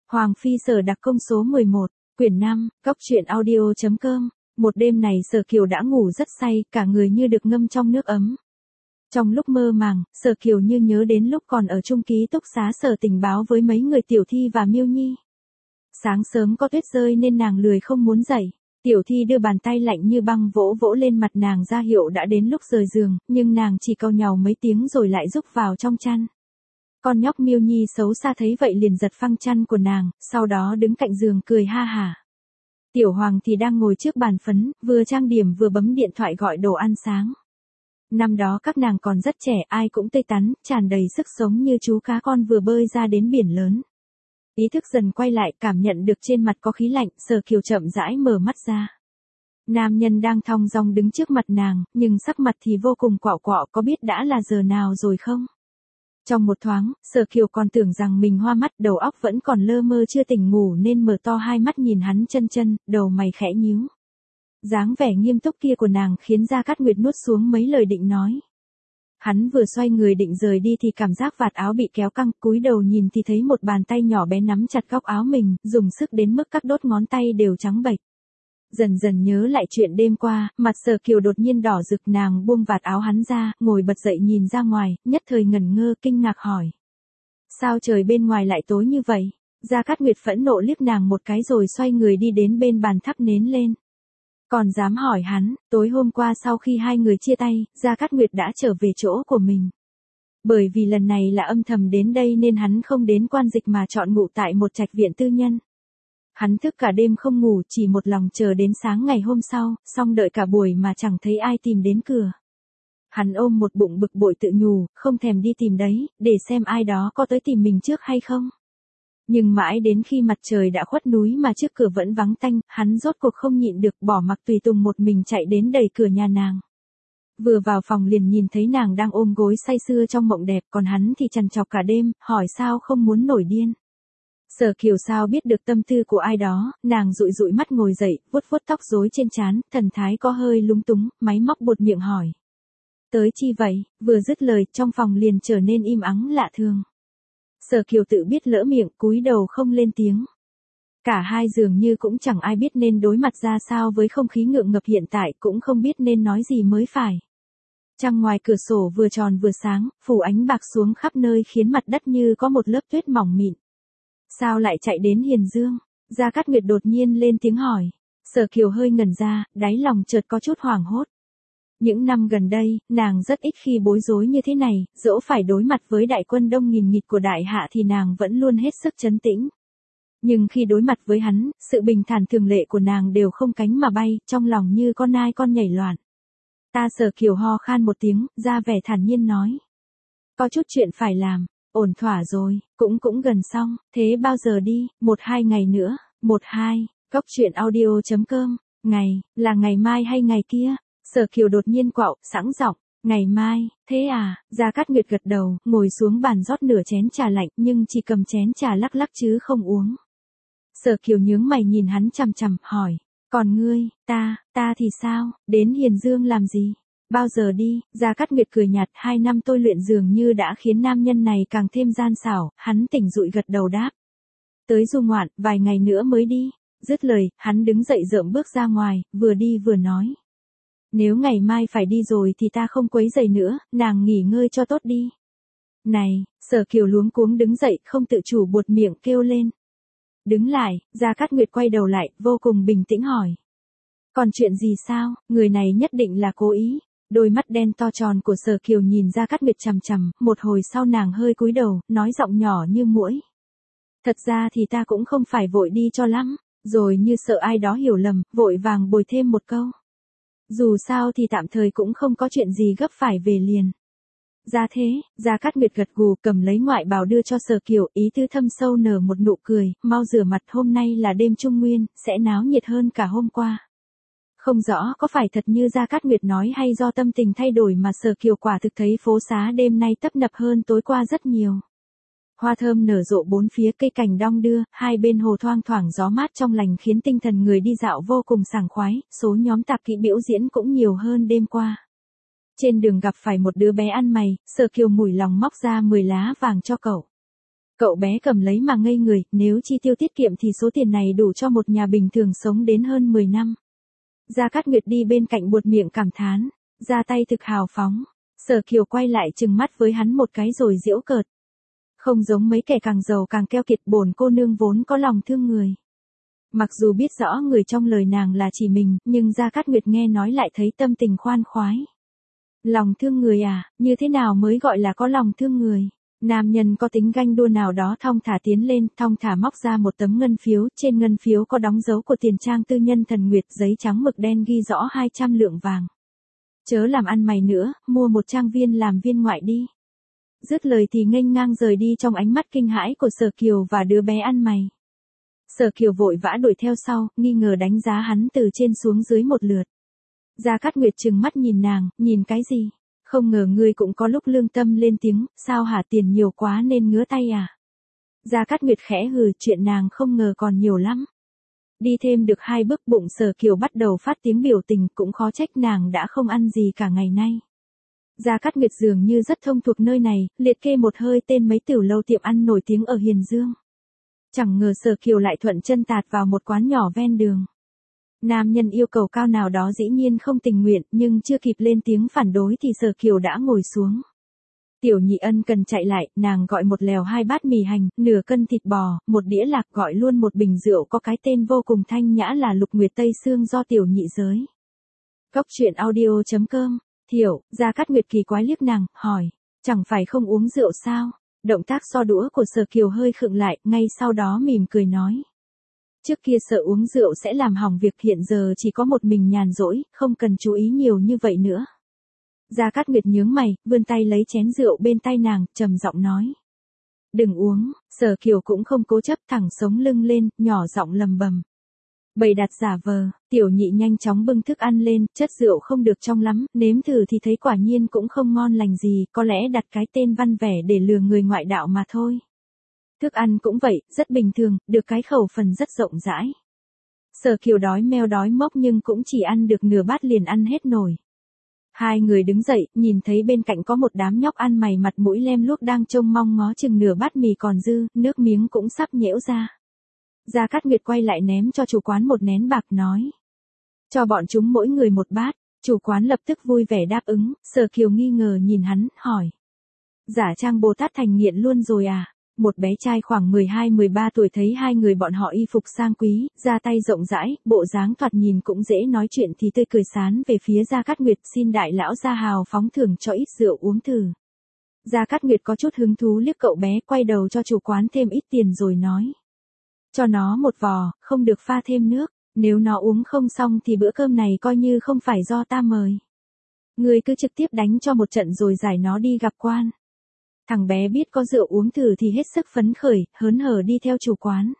Hoàng Phi Sở đặc công số 11, quyển 5, góc truyện audio.com. Một đêm này Sở Kiều đã ngủ rất say, cả người như được ngâm trong nước ấm. Trong lúc mơ màng, Sở Kiều như nhớ đến lúc còn ở chung ký túc xá Sở Tình báo với mấy người Tiểu Thi và Miêu Nhi. Sáng sớm có tuyết rơi nên nàng lười không muốn dậy. Tiểu Thi đưa bàn tay lạnh như băng vỗ vỗ lên mặt nàng ra hiệu đã đến lúc rời giường, nhưng nàng chỉ cau nhàu mấy tiếng rồi lại rúc vào trong chăn. Con nhóc Miêu Nhi xấu xa thấy vậy liền giật phăng chăn của nàng, sau đó đứng cạnh giường cười ha hả. Tiểu Hoàng thì đang ngồi trước bàn phấn, vừa trang điểm vừa bấm điện thoại gọi đồ ăn sáng. Năm đó các nàng còn rất trẻ, ai cũng tươi tắn, tràn đầy sức sống như chú cá con vừa bơi ra đến biển lớn. Ý thức dần quay lại, cảm nhận được trên mặt có khí lạnh, Sở Kiều chậm rãi mở mắt ra. Nam nhân đang thong dong đứng trước mặt nàng, nhưng sắc mặt thì vô cùng quạo quọ, có biết đã là giờ nào rồi không? Trong một thoáng, Sở Kiều còn tưởng rằng mình hoa mắt, đầu óc vẫn còn lơ mơ chưa tỉnh ngủ nên mở to hai mắt nhìn hắn chân chân, đầu mày khẽ nhíu. Dáng vẻ nghiêm túc kia của nàng khiến Gia Cát Nguyệt nuốt xuống mấy lời định nói. Hắn vừa xoay người định rời đi thì cảm giác vạt áo bị kéo căng, cúi đầu nhìn thì thấy một bàn tay nhỏ bé nắm chặt góc áo mình, dùng sức đến mức các đốt ngón tay đều trắng bệch. Dần dần nhớ lại chuyện đêm qua, mặt Sở Kiều đột nhiên đỏ rực, nàng buông vạt áo hắn ra, ngồi bật dậy nhìn ra ngoài, nhất thời ngẩn ngơ kinh ngạc hỏi. Sao trời bên ngoài lại tối như vậy? Gia Cát Nguyệt phẫn nộ liếc nàng một cái rồi xoay người đi đến bên bàn thắp nến lên. Còn dám hỏi hắn, tối hôm qua sau khi hai người chia tay, Gia Cát Nguyệt đã trở về chỗ của mình. Bởi vì lần này là âm thầm đến đây nên hắn không đến quan dịch mà chọn ngủ tại một trạch viện tư nhân. Hắn thức cả đêm không ngủ, chỉ một lòng chờ đến sáng ngày hôm sau, xong đợi cả buổi mà chẳng thấy ai tìm đến cửa. Hắn ôm một bụng bực bội tự nhủ, không thèm đi tìm đấy, để xem ai đó có tới tìm mình trước hay không. Nhưng mãi đến khi mặt trời đã khuất núi mà trước cửa vẫn vắng tanh, hắn rốt cuộc không nhịn được, bỏ mặc tùy tùng một mình chạy đến đẩy cửa nhà nàng. Vừa vào phòng liền nhìn thấy nàng đang ôm gối say sưa trong mộng đẹp, còn hắn thì trằn trọc cả đêm, hỏi sao không muốn nổi điên. Sở Kiều sao biết được tâm tư của ai đó, nàng dụi dụi mắt ngồi dậy, vuốt vuốt tóc rối trên trán, thần thái có hơi lúng túng, máy móc buột miệng hỏi. Tới chi vậy? Vừa dứt lời, trong phòng liền trở nên im ắng lạ thường. Sở Kiều tự biết lỡ miệng, cúi đầu không lên tiếng. Cả hai dường như cũng chẳng ai biết nên đối mặt ra sao với không khí ngượng ngập hiện tại, cũng không biết nên nói gì mới phải. Trăng ngoài cửa sổ vừa tròn vừa sáng, phủ ánh bạc xuống khắp nơi khiến mặt đất như có một lớp tuyết mỏng mịn. Sao lại chạy đến Hiền Dương? Gia Cát Nguyệt đột nhiên lên tiếng hỏi. Sở Kiều hơi ngẩn ra, đáy lòng chợt có chút hoảng hốt. Những năm gần đây, nàng rất ít khi bối rối như thế này, dẫu phải đối mặt với đại quân đông nghìn nghịt của đại hạ thì nàng vẫn luôn hết sức trấn tĩnh. Nhưng khi đối mặt với hắn, sự bình thản thường lệ của nàng đều không cánh mà bay, trong lòng như con nai con nhảy loạn. Ta Sở Kiều ho khan một tiếng, ra vẻ thản nhiên nói. Có chút chuyện phải làm, ổn thỏa rồi, cũng gần xong, thế bao giờ đi, 1-2 ngày nữa, 1-2, góc truyện audio.com, ngày, là ngày mai hay ngày kia? Sở Kiều đột nhiên quạo, sẵn giọng, ngày mai, thế à? Gia Cát Nguyệt gật đầu, ngồi xuống bàn rót nửa chén trà lạnh nhưng chỉ cầm chén trà lắc lắc chứ không uống. Sở Kiều nhướng mày nhìn hắn chằm chằm, hỏi, còn ngươi, ta thì sao, đến Hiền Dương làm gì? Bao giờ đi? Gia Cát Nguyệt cười nhạt, 2 năm tôi luyện dường như đã khiến nam nhân này càng thêm gian xảo, hắn tỉnh dụi gật đầu đáp. Tới du ngoạn, vài ngày nữa mới đi. Dứt lời, hắn đứng dậy rợm bước ra ngoài, vừa đi vừa nói. Nếu ngày mai phải đi rồi thì ta không quấy rầy nữa, nàng nghỉ ngơi cho tốt đi. Này, Sở Kiều luống cuống đứng dậy, không tự chủ buột miệng kêu lên. Đứng lại, Gia Cát Nguyệt quay đầu lại, vô cùng bình tĩnh hỏi. Còn chuyện gì sao, người này nhất định là cố ý. Đôi mắt đen to tròn của Sở Kiều nhìn Gia Cát Nguyệt chằm chằm, một hồi sau nàng hơi cúi đầu, nói giọng nhỏ như muỗi. Thật ra thì ta cũng không phải vội đi cho lắm, rồi như sợ ai đó hiểu lầm, vội vàng bồi thêm một câu. Dù sao thì tạm thời cũng không có chuyện gì gấp phải về liền. Ra thế, Gia Cát Nguyệt gật gù, cầm lấy ngoại bào đưa cho Sở Kiều, ý tứ thâm sâu nở một nụ cười, mau rửa mặt, hôm nay là đêm Trung Nguyên, sẽ náo nhiệt hơn cả hôm qua. Không rõ có phải thật như Gia Cát Nguyệt nói hay do tâm tình thay đổi mà Sở Kiều quả thực thấy phố xá đêm nay tấp nập hơn tối qua rất nhiều. Hoa thơm nở rộ bốn phía, cây cành đong đưa, hai bên hồ thoang thoảng gió mát trong lành khiến tinh thần người đi dạo vô cùng sảng khoái, số nhóm tạp kỹ biểu diễn cũng nhiều hơn đêm qua. Trên đường gặp phải một đứa bé ăn mày, Sở Kiều mủi lòng móc ra 10 lá vàng cho cậu. Cậu bé cầm lấy mà ngây người, nếu chi tiêu tiết kiệm thì số tiền này đủ cho một nhà bình thường sống đến hơn 10 năm. Gia Cát Nguyệt đi bên cạnh buột miệng cảm thán, ra tay thực hào phóng. Sở Kiều quay lại trừng mắt với hắn một cái rồi giễu cợt. Không giống mấy kẻ càng giàu càng keo kiệt, bổn cô nương vốn có lòng thương người. Mặc dù biết rõ người trong lời nàng là chỉ mình, nhưng Gia Cát Nguyệt nghe nói lại thấy tâm tình khoan khoái. Lòng thương người à, như thế nào mới gọi là có lòng thương người? Nam nhân có tính ganh đua nào đó thong thả tiến lên, thong thả móc ra một tấm ngân phiếu, trên ngân phiếu có đóng dấu của tiền trang tư nhân Thần Nguyệt, giấy trắng mực đen ghi rõ 200 lượng vàng. Chớ làm ăn mày nữa, mua một trang viên làm viên ngoại đi. Dứt lời thì nghênh ngang rời đi trong ánh mắt kinh hãi của Sở Kiều và đứa bé ăn mày. Sở Kiều vội vã đuổi theo sau, nghi ngờ đánh giá hắn từ trên xuống dưới một lượt. Gia Cát Nguyệt trừng mắt nhìn nàng, nhìn cái gì? Không ngờ ngươi cũng có lúc lương tâm, lên tiếng, sao hả, tiền nhiều quá nên ngứa tay à? Gia Cát Nguyệt khẽ hừ, chuyện nàng không ngờ còn nhiều lắm. Đi thêm được 2 bước bụng Sở Kiều bắt đầu phát tiếng biểu tình, cũng khó trách nàng đã không ăn gì cả ngày nay. Gia Cát Nguyệt dường như rất thông thuộc nơi này, liệt kê một hơi tên mấy tiểu lâu tiệm ăn nổi tiếng ở Hiền Dương. Chẳng ngờ Sở Kiều lại thuận chân tạt vào một quán nhỏ ven đường. Nam nhân yêu cầu cao nào đó dĩ nhiên không tình nguyện, nhưng chưa kịp lên tiếng phản đối thì Sở Kiều đã ngồi xuống. Tiểu Nhị ân cần chạy lại, nàng gọi một lèo 2 bát mì hành, nửa cân thịt bò, một đĩa lạc, gọi luôn một bình rượu có cái tên vô cùng thanh nhã là Lục Nguyệt Tây Sương do Tiểu Nhị giới. Cốc truyện audio.com. Thiểu, Gia Cát Nguyệt kỳ quái liếc nàng, hỏi, chẳng phải không uống rượu sao? Động tác so đũa của Sở Kiều hơi khựng lại, ngay sau đó mỉm cười nói. Trước kia sợ uống rượu sẽ làm hỏng việc, hiện giờ chỉ có một mình nhàn rỗi, không cần chú ý nhiều như vậy nữa. Gia Cát Nguyệt nhướng mày, vươn tay lấy chén rượu bên tay nàng, trầm giọng nói. Đừng uống, Sở Kiều cũng không cố chấp, thẳng sống lưng lên, nhỏ giọng lầm bầm. Bày đặt giả vờ, Tiểu Nhị nhanh chóng bưng thức ăn lên, chất rượu không được trong lắm, nếm thử thì thấy quả nhiên cũng không ngon lành gì, có lẽ đặt cái tên văn vẻ để lừa người ngoại đạo mà thôi. Thức ăn cũng vậy, rất bình thường, được cái khẩu phần rất rộng rãi. Sở Kiều đói meo đói mốc nhưng cũng chỉ ăn được nửa bát liền ăn hết nổi. Hai người đứng dậy, nhìn thấy bên cạnh có một đám nhóc ăn mày mặt mũi lem luốc đang trông mong ngó chừng nửa bát mì còn dư, nước miếng cũng sắp nhễu ra. Gia Cát Nguyệt quay lại ném cho chủ quán một nén bạc nói. Cho bọn chúng mỗi người một bát, chủ quán lập tức vui vẻ đáp ứng, Sở Kiều nghi ngờ nhìn hắn, hỏi. Giả trang Bồ Tát thành nghiện luôn rồi à? Một bé trai khoảng 12-13 tuổi thấy hai người bọn họ y phục sang quý, ra tay rộng rãi, bộ dáng thoạt nhìn cũng dễ nói chuyện thì tươi cười sán về phía Gia Cát Nguyệt, xin đại lão gia hào phóng thưởng cho ít rượu uống thử. Gia Cát Nguyệt có chút hứng thú liếc cậu bé, quay đầu cho chủ quán thêm ít tiền rồi nói. Cho nó một vò, không được pha thêm nước, nếu nó uống không xong thì bữa cơm này coi như không phải do ta mời. Ngươi cứ trực tiếp đánh cho một trận rồi giải nó đi gặp quan. Thằng bé biết có rượu uống thử thì hết sức phấn khởi, hớn hở đi theo chủ quán.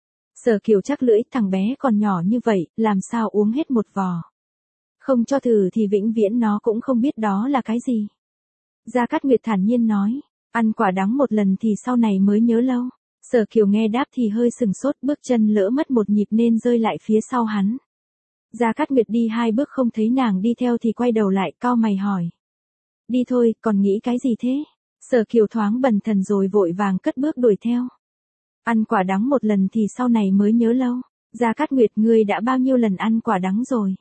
Sở Kiều chắc lưỡi, thằng bé còn nhỏ như vậy, làm sao uống hết một vò. Không cho thử thì vĩnh viễn nó cũng không biết đó là cái gì. Gia Cát Nguyệt thản nhiên nói, ăn quả đắng một lần thì sau này mới nhớ lâu. Sở Kiều nghe đáp thì hơi sừng sốt, bước chân lỡ mất một nhịp nên rơi lại phía sau hắn. Gia Cát Nguyệt đi 2 bước không thấy nàng đi theo thì quay đầu lại, cau mày hỏi. Đi thôi, còn nghĩ cái gì thế? Sở Kiều thoáng bần thần rồi vội vàng cất bước đuổi theo. Ăn quả đắng một lần thì sau này mới nhớ lâu. Gia Cát Nguyệt, ngươi đã bao nhiêu lần ăn quả đắng rồi?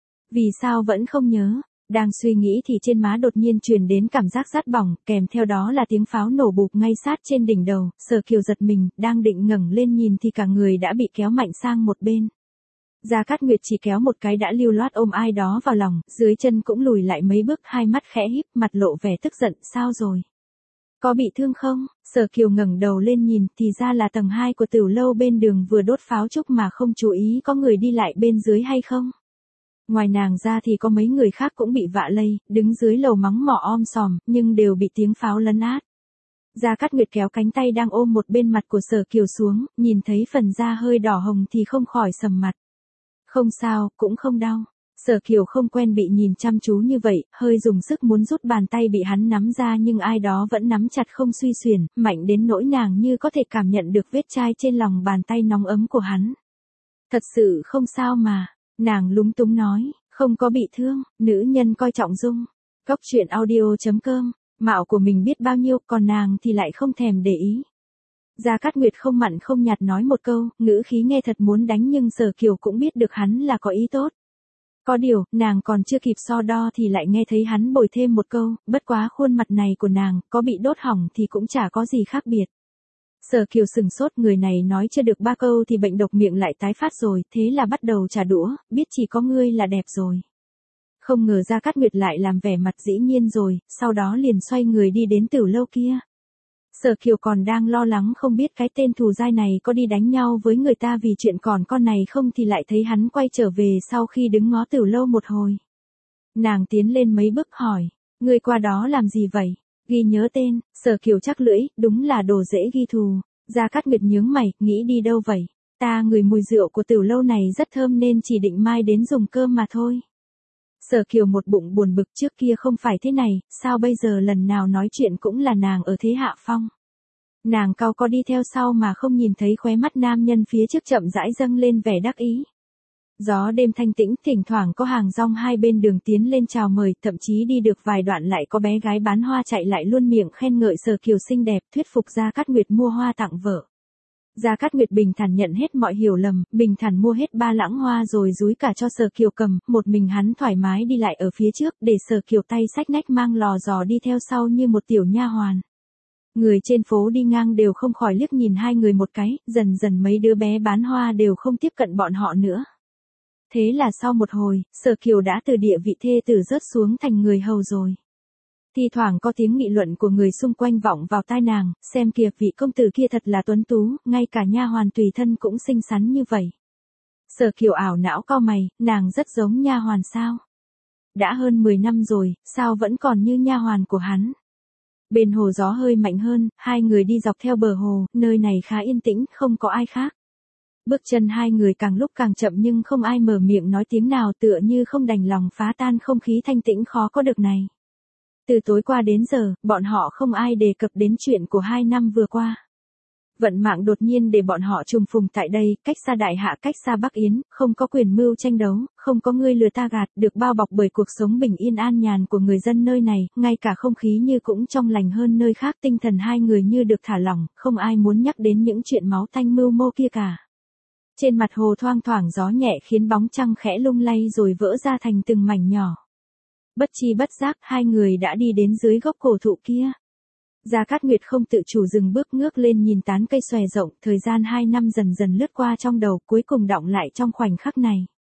Vì sao vẫn không nhớ? Đang suy nghĩ thì trên má đột nhiên truyền đến cảm giác rát bỏng, kèm theo đó là tiếng pháo nổ bụp ngay sát trên đỉnh đầu. Sở Kiều giật mình, đang định ngẩng lên nhìn thì cả người đã bị kéo mạnh sang một bên. Gia Cát Nguyệt chỉ kéo một cái đã lưu loát ôm ai đó vào lòng, dưới chân cũng lùi lại mấy bước, hai mắt khẽ híp, mặt lộ vẻ tức giận, sao rồi? Có bị thương không? Sở Kiều ngẩng đầu lên nhìn, thì ra là tầng 2 của tiểu lâu bên đường vừa đốt pháo trúc mà không chú ý có người đi lại bên dưới hay không. Ngoài nàng ra thì có mấy người khác cũng bị vạ lây, đứng dưới lầu mắng mỏ om sòm, nhưng đều bị tiếng pháo lấn át. Gia Cát Nguyệt kéo cánh tay đang ôm một bên mặt của Sở Kiều xuống, nhìn thấy phần da hơi đỏ hồng thì không khỏi sầm mặt. Không sao, cũng không đau. Sở Kiều không quen bị nhìn chăm chú như vậy, hơi dùng sức muốn rút bàn tay bị hắn nắm ra nhưng ai đó vẫn nắm chặt không xuy xuyển, mạnh đến nỗi nàng như có thể cảm nhận được vết chai trên lòng bàn tay nóng ấm của hắn. Thật sự không sao mà, nàng lúng túng nói, không có bị thương, nữ nhân coi trọng dung. Cốc truyện audio.com, mạo của mình biết bao nhiêu, còn nàng thì lại không thèm để ý. Gia Cát Nguyệt không mặn không nhạt nói một câu, ngữ khí nghe thật muốn đánh nhưng Sở Kiều cũng biết được hắn là có ý tốt. Có điều, nàng còn chưa kịp so đo thì lại nghe thấy hắn bồi thêm một câu, bất quá khuôn mặt này của nàng, có bị đốt hỏng thì cũng chả có gì khác biệt. Sở Kiều sừng sốt, người này nói chưa được 3 câu thì bệnh độc miệng lại tái phát rồi, thế là bắt đầu trả đũa, biết chỉ có ngươi là đẹp rồi. Không ngờ Gia Cát Nguyệt lại làm vẻ mặt dĩ nhiên rồi, sau đó liền xoay người đi đến Tử lâu kia. Sở Kiều còn đang lo lắng không biết cái tên thù dai này có đi đánh nhau với người ta vì chuyện còn con này không thì lại thấy hắn quay trở về sau khi đứng ngó Tử lâu một hồi. Nàng tiến lên mấy bước hỏi, ngươi qua đó làm gì vậy? Ghi nhớ tên. Sở Kiều chắc lưỡi, đúng là đồ dễ ghi thù. Gia Cát Nguyệt nhướng mày, nghĩ đi đâu vậy? Ta ngửi mùi rượu của Tử lâu này rất thơm nên chỉ định mai đến dùng cơm mà thôi. Sở Kiều một bụng buồn bực, trước kia không phải thế này, sao bây giờ lần nào nói chuyện cũng là nàng ở thế hạ phong. Nàng cau có đi theo sau mà không nhìn thấy khóe mắt nam nhân phía trước chậm rãi dâng lên vẻ đắc ý. Gió đêm thanh tĩnh, thỉnh thoảng có hàng rong hai bên đường tiến lên chào mời, thậm chí đi được vài đoạn lại có bé gái bán hoa chạy lại luôn miệng khen ngợi Sở Kiều xinh đẹp, thuyết phục Gia Cát Nguyệt mua hoa tặng vợ. Gia Cát Nguyệt bình thản nhận hết mọi hiểu lầm, bình thản mua hết 3 lẵng hoa rồi dúi cả cho Sở Kiều cầm, một mình hắn thoải mái đi lại ở phía trước, để Sở Kiều tay xách nách mang lò giò đi theo sau như một tiểu nha hoàn. Người trên phố đi ngang đều không khỏi liếc nhìn hai người một cái, dần dần mấy đứa bé bán hoa đều không tiếp cận bọn họ nữa. Thế là sau một hồi, Sở Kiều đã từ địa vị thê tử rớt xuống thành người hầu rồi. Thi thoảng có tiếng nghị luận của người xung quanh vọng vào tai nàng, xem kìa vị công tử kia thật là tuấn tú, ngay cả nha hoàn tùy thân cũng xinh xắn như vậy. Sở Kiều ảo não cau mày, nàng rất giống nha hoàn sao? Đã hơn 10 năm rồi, sao vẫn còn như nha hoàn của hắn? Bên hồ gió hơi mạnh hơn, hai người đi dọc theo bờ hồ, nơi này khá yên tĩnh, không có ai khác. Bước chân hai người càng lúc càng chậm nhưng không ai mở miệng nói tiếng nào, tựa như không đành lòng phá tan không khí thanh tĩnh khó có được này. Từ tối qua đến giờ, bọn họ không ai đề cập đến chuyện của 2 năm vừa qua. Vận mạng đột nhiên để bọn họ trùng phùng tại đây, cách xa Đại Hạ, cách xa Bắc Yến, không có quyền mưu tranh đấu, không có ngươi lừa ta gạt, được bao bọc bởi cuộc sống bình yên an nhàn của người dân nơi này, ngay cả không khí như cũng trong lành hơn nơi khác, tinh thần hai người như được thả lỏng, không ai muốn nhắc đến những chuyện máu tanh mưu mô kia cả. Trên mặt hồ thoang thoảng gió nhẹ khiến bóng trăng khẽ lung lay rồi vỡ ra thành từng mảnh nhỏ. Bất chi bất giác, hai người đã đi đến dưới gốc cổ thụ kia. Gia Cát Nguyệt không tự chủ dừng bước ngước lên nhìn tán cây xòe rộng, thời gian 2 năm dần đần lướt qua trong đầu, cuối cùng đọng lại trong khoảnh khắc này.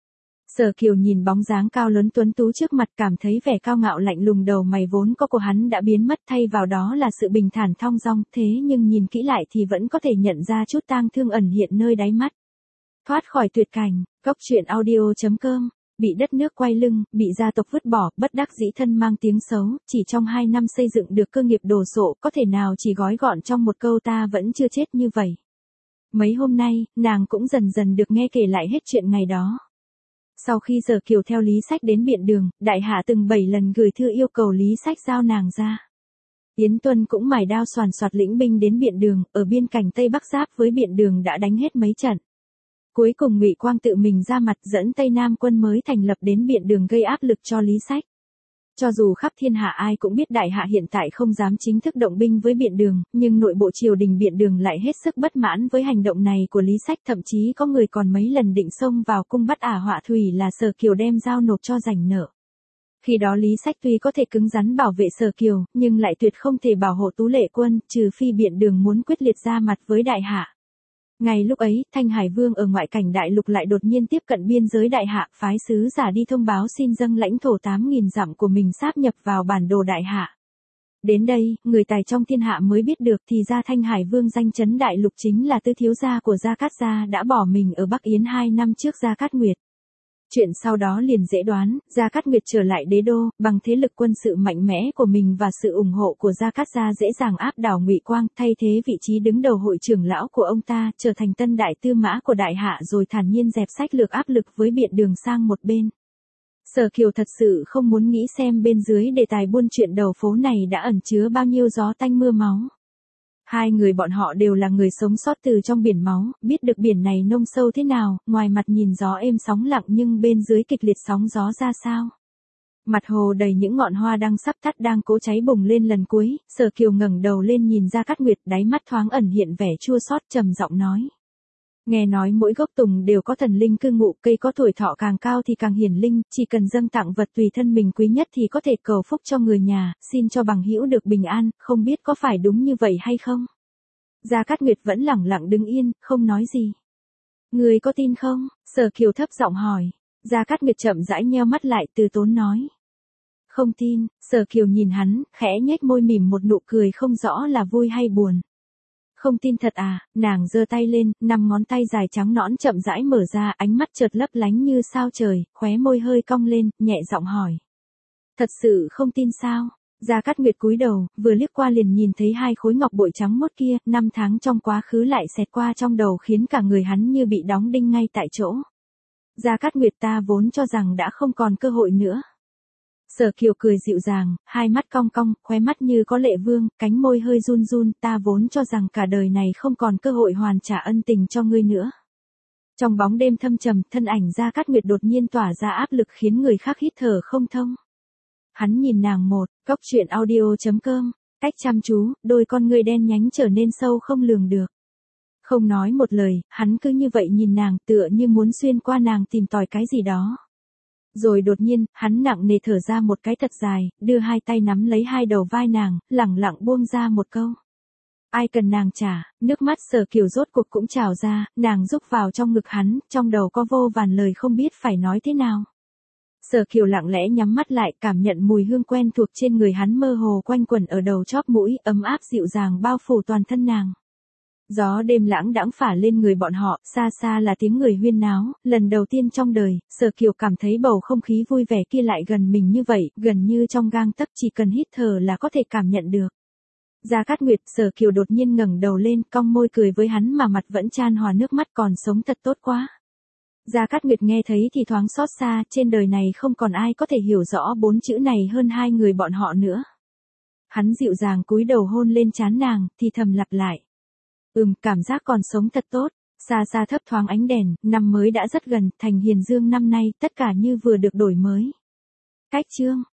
Sở Kiều nhìn bóng dáng cao lớn tuấn tú trước mặt, cảm thấy vẻ cao ngạo lạnh lùng đầu mày vốn có của hắn đã biến mất, thay vào đó là sự bình thản thong dong, thế nhưng nhìn kỹ lại thì vẫn có thể nhận ra chút tang thương ẩn hiện nơi đáy mắt. Thoát khỏi tuyệt cảnh, goctruyện.audio.com. Bị đất nước quay lưng, bị gia tộc vứt bỏ, bất đắc dĩ thân mang tiếng xấu, chỉ trong 2 năm xây dựng được cơ nghiệp đồ sộ, có thể nào chỉ gói gọn trong một câu ta vẫn chưa chết như vậy. Mấy hôm nay, nàng cũng dần dần được nghe kể lại hết chuyện ngày đó. Sau khi Sở Kiều theo Lý Sách đến Biện Đường, Đại Hạ từng 7 lần gửi thư yêu cầu Lý Sách giao nàng ra. Yến Tuân cũng mải đao soàn soạt lĩnh binh đến Biện Đường, ở biên cảnh Tây Bắc giáp với Biện Đường đã đánh hết mấy trận. Cuối cùng Ngụy Quang tự mình ra mặt dẫn Tây Nam quân mới thành lập đến Biện Đường gây áp lực cho Lý Sách. Cho dù khắp thiên hạ ai cũng biết Đại Hạ hiện tại không dám chính thức động binh với Biện Đường, nhưng nội bộ triều đình Biện Đường lại hết sức bất mãn với hành động này của Lý Sách, thậm chí có người còn mấy lần định xông vào cung bắt Ả Họa Thủy là Sở Kiều đem giao nộp cho rảnh nợ. Khi đó Lý Sách tuy có thể cứng rắn bảo vệ Sở Kiều, nhưng lại tuyệt không thể bảo hộ Tú Lệ Quân, trừ phi Biện Đường muốn quyết liệt ra mặt với Đại Hạ. Ngay lúc ấy, Thanh Hải Vương ở ngoại cảnh đại lục lại đột nhiên tiếp cận biên giới Đại Hạ, phái sứ giả đi thông báo xin dâng lãnh thổ 8.000 dặm của mình sáp nhập vào bản đồ Đại Hạ. Đến đây, người tài trong thiên hạ mới biết được thì ra Thanh Hải Vương danh chấn đại lục chính là tứ thiếu gia của Gia Cát gia đã bỏ mình ở Bắc Yến 2 năm trước Gia Cát Nguyệt. Chuyện sau đó liền dễ đoán, Gia Cát Nguyệt trở lại đế đô, bằng thế lực quân sự mạnh mẽ của mình và sự ủng hộ của Gia Cát gia dễ dàng áp đảo Ngụy Quang, thay thế vị trí đứng đầu hội trưởng lão của ông ta, trở thành tân đại tư mã của Đại Hạ rồi thản nhiên dẹp sách lược áp lực với Biện Đường sang một bên. Sở Kiều thật sự không muốn nghĩ xem bên dưới đề tài buôn chuyện đầu phố này đã ẩn chứa bao nhiêu gió tanh mưa máu. Hai người bọn họ đều là người sống sót từ trong biển máu, biết được biển này nông sâu thế nào, ngoài mặt nhìn gió êm sóng lặng nhưng bên dưới kịch liệt sóng gió ra sao. Mặt hồ đầy những ngọn hoa đang sắp tắt đang cố cháy bùng lên lần cuối, Sở Kiều ngẩng đầu lên nhìn Gia Cát Nguyệt, đáy mắt thoáng ẩn hiện vẻ chua xót, trầm giọng nói. Nghe nói mỗi gốc tùng đều có thần linh cư ngụ, cây có tuổi thọ càng cao thì càng hiển linh, chỉ cần dâng tặng vật tùy thân mình quý nhất thì có thể cầu phúc cho người nhà, xin cho bằng hữu được bình an, không biết có phải đúng như vậy hay không? Gia Cát Nguyệt vẫn lẳng lặng đứng yên, không nói gì. Người có tin không? Sở Kiều thấp giọng hỏi. Gia Cát Nguyệt chậm rãi nheo mắt lại, từ tốn nói. Không tin. Sở Kiều nhìn hắn, khẽ nhếch môi mỉm một nụ cười không rõ là vui hay buồn. Không tin thật à? Nàng giơ tay lên, 5 ngón tay dài trắng nõn chậm rãi mở ra, ánh mắt chợt lấp lánh như sao trời, khóe môi hơi cong lên, nhẹ giọng hỏi. Thật sự không tin sao? Gia Cát Nguyệt cúi đầu, vừa liếc qua liền nhìn thấy 2 khối ngọc bội trắng mốt kia, 5 tháng trong quá khứ lại xẹt qua trong đầu khiến cả người hắn như bị đóng đinh ngay tại chỗ. Gia Cát Nguyệt, ta vốn cho rằng đã không còn cơ hội nữa. Sở Kiều cười dịu dàng, hai mắt cong cong, khóe mắt như có lệ vương, cánh môi hơi run run, ta vốn cho rằng cả đời này không còn cơ hội hoàn trả ân tình cho ngươi nữa. Trong bóng đêm thâm trầm, thân ảnh Gia Cát Nguyệt đột nhiên tỏa ra áp lực khiến người khác hít thở không thông. Hắn nhìn nàng một, góc truyện audio.com, cách chăm chú, đôi con ngươi đen nhánh trở nên sâu không lường được. Không nói một lời, hắn cứ như vậy nhìn nàng, tựa như muốn xuyên qua nàng tìm tòi cái gì đó. Rồi đột nhiên, hắn nặng nề thở ra một cái thật dài, đưa 2 tay nắm lấy 2 đầu vai nàng, lẳng lặng buông ra một câu. Ai cần nàng trả, nước mắt Sở Kiều rốt cuộc cũng trào ra, nàng rúc vào trong ngực hắn, trong đầu có vô vàn lời không biết phải nói thế nào. Sở Kiều lặng lẽ nhắm mắt lại, cảm nhận mùi hương quen thuộc trên người hắn mơ hồ quanh quẩn ở đầu chóp mũi, ấm áp dịu dàng bao phủ toàn thân nàng. Gió đêm lãng đãng phả lên người bọn họ, xa xa là tiếng người huyên náo, lần đầu tiên trong đời, Sở Kiều cảm thấy bầu không khí vui vẻ kia lại gần mình như vậy, gần như trong gang tấc, chỉ cần hít thở là có thể cảm nhận được. Gia Cát Nguyệt, Sở Kiều đột nhiên ngẩng đầu lên, cong môi cười với hắn mà mặt vẫn chan hòa nước mắt, còn sống thật tốt quá. Gia Cát Nguyệt nghe thấy thì thoáng xót xa, trên đời này không còn ai có thể hiểu rõ 4 chữ này hơn 2 người bọn họ nữa. Hắn dịu dàng cúi đầu hôn lên trán nàng, thì thầm lặp lại. Cảm giác còn sống thật tốt. Xa xa thấp thoáng ánh đèn, năm mới đã rất gần, thành Hiền Dương năm nay, tất cả như vừa được đổi mới. Cách chương.